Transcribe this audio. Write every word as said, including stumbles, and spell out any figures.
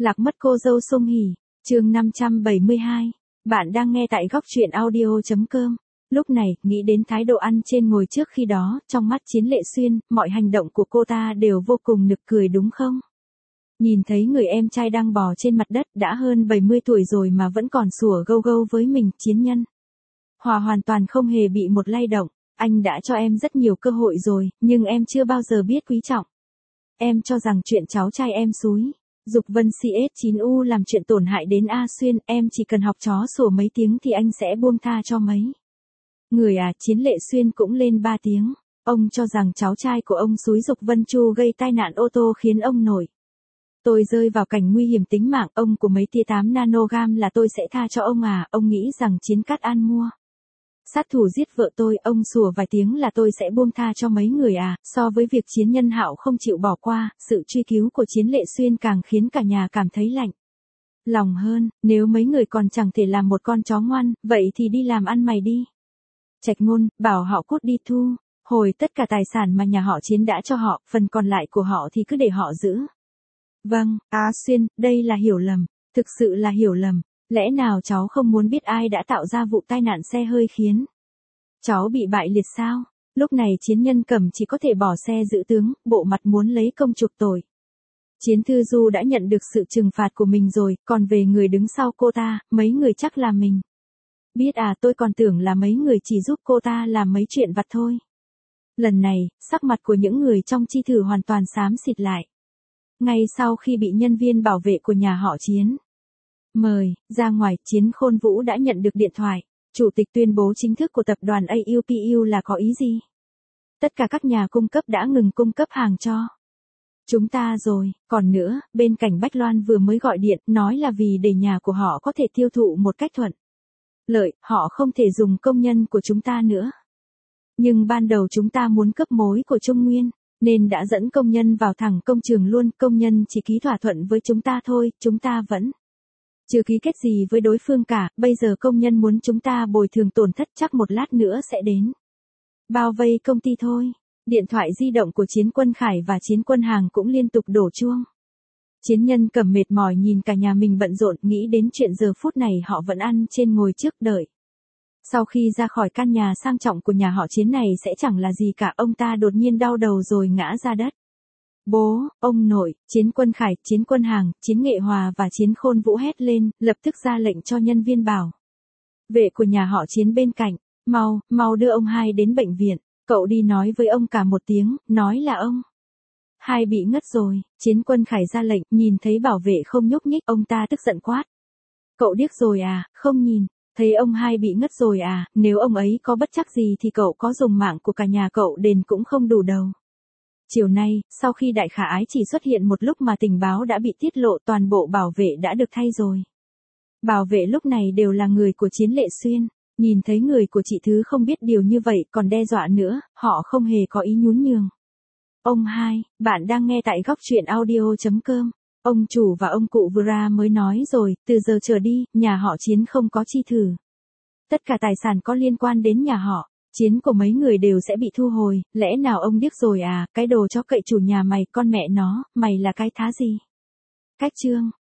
Lạc mất cô dâu Song Hỷ, chương năm trăm bảy mươi hai. Bạn đang nghe tại góc truyện audio.com. Lúc này, nghĩ đến thái độ ăn trên ngồi trước khi đó, trong mắt Chiến Lệ Xuyên, mọi hành động của cô ta đều vô cùng nực cười đúng không? Nhìn thấy người em trai đang bò trên mặt đất đã hơn bảy mươi tuổi rồi mà vẫn còn sủa gâu gâu với mình, Chiến Nhân. Hòa hoàn toàn không hề bị một lay động, anh đã cho em rất nhiều cơ hội rồi, nhưng em chưa bao giờ biết quý trọng. Em cho rằng chuyện cháu trai em xúi Dục Vân C S chín U làm chuyện tổn hại đến A Xuyên, em chỉ cần học chó sủa mấy tiếng thì anh sẽ buông tha cho mấy người à. Chiến Lệ Xuyên cũng lên ba tiếng. Ông cho rằng cháu trai của ông xúi Dục Vân Chu gây tai nạn ô tô khiến ông nổi tôi rơi vào cảnh nguy hiểm tính mạng, ông của mấy tia tám nanogam là tôi sẽ tha cho ông à. Ông nghĩ rằng Chiến Cát An mua sát thủ giết vợ tôi, ông sủa vài tiếng là tôi sẽ buông tha cho mấy người à. So với việc Chiến Nhân Hạo không chịu bỏ qua, sự truy cứu của Chiến Lệ Xuyên càng khiến cả nhà cảm thấy lạnh lòng hơn. Nếu mấy người còn chẳng thể làm một con chó ngoan, vậy thì đi làm ăn mày đi. Trạch Ngôn, bảo họ cút đi thu hồi tất cả tài sản mà nhà họ Chiến đã cho họ, phần còn lại của họ thì cứ để họ giữ. Vâng, Á Xuyên, đây là hiểu lầm, thực sự là hiểu lầm. Lẽ nào cháu không muốn biết ai đã tạo ra vụ tai nạn xe hơi khiến cháu bị bại liệt sao? Lúc này Chiến Nhân Cẩm chỉ có thể bỏ xe giữ tướng, bộ mặt muốn lấy công chuộc tội. Chiến Thư Du đã nhận được sự trừng phạt của mình rồi, còn về người đứng sau cô ta, mấy người chắc là mình biết à. Tôi còn tưởng là mấy người chỉ giúp cô ta làm mấy chuyện vặt thôi. Lần này, sắc mặt của những người trong chi thử hoàn toàn xám xịt lại. Ngay sau khi bị nhân viên bảo vệ của nhà họ Chiến mời ra ngoài, Chiến Khôn Vũ đã nhận được điện thoại. Chủ tịch tuyên bố chính thức của tập đoàn a u pê u là có ý gì? Tất cả các nhà cung cấp đã ngừng cung cấp hàng cho chúng ta rồi. Còn nữa, bên cạnh Bách Loan vừa mới gọi điện, nói là vì để nhà của họ có thể tiêu thụ một cách thuận lợi, họ không thể dùng công nhân của chúng ta nữa. Nhưng ban đầu chúng ta muốn cấp mối của Trung Nguyên, nên đã dẫn công nhân vào thẳng công trường luôn. Công nhân chỉ ký thỏa thuận với chúng ta thôi, chúng ta vẫn chưa ký kết gì với đối phương cả. Bây giờ công nhân muốn chúng ta bồi thường tổn thất, chắc một lát nữa sẽ đến bao vây công ty thôi. Điện thoại di động của Chiến Quân Khải và Chiến Quân Hàng cũng liên tục đổ chuông. Chiến Nhân Cẩm mệt mỏi nhìn cả nhà mình bận rộn, nghĩ đến chuyện giờ phút này họ vẫn ăn trên ngồi trước đợi. Sau khi ra khỏi căn nhà sang trọng của nhà họ Chiến này sẽ chẳng là gì cả, ông ta đột nhiên đau đầu rồi ngã ra đất. Bố, ông nội, Chiến Quân Khải, Chiến Quân Hàng, Chiến Nghệ Hòa và Chiến Khôn Vũ hét lên, lập tức ra lệnh cho nhân viên bảo vệ của nhà họ Chiến bên cạnh, mau, mau đưa ông hai đến bệnh viện. Cậu đi nói với ông cả một tiếng, nói là ông hai bị ngất rồi. Chiến Quân Khải ra lệnh, nhìn thấy bảo vệ không nhúc nhích, ông ta tức giận quát. Cậu điếc rồi à, không nhìn thấy ông hai bị ngất rồi à? Nếu ông ấy có bất trắc gì thì cậu có dùng mạng của cả nhà cậu đền cũng không đủ đâu. Chiều nay, sau khi Đại Khả Ái chỉ xuất hiện một lúc mà tình báo đã bị tiết lộ, toàn bộ bảo vệ đã được thay rồi. Bảo vệ lúc này đều là người của Chiến Lệ Xuyên. Nhìn thấy người của chị Thứ không biết điều như vậy còn đe dọa nữa, họ không hề có ý nhún nhường. Ông hai, bạn đang nghe tại góc truyện audio.com. Ông chủ và ông cụ vừa ra mới nói rồi, từ giờ trở đi, nhà họ Chiến không có chi thử. Tất cả tài sản có liên quan đến nhà họ Chiến của mấy người đều sẽ bị thu hồi. Lẽ nào ông điếc rồi à? Cái đồ chó cậy chủ nhà mày, con mẹ nó, mày là cái thá gì? Cách chương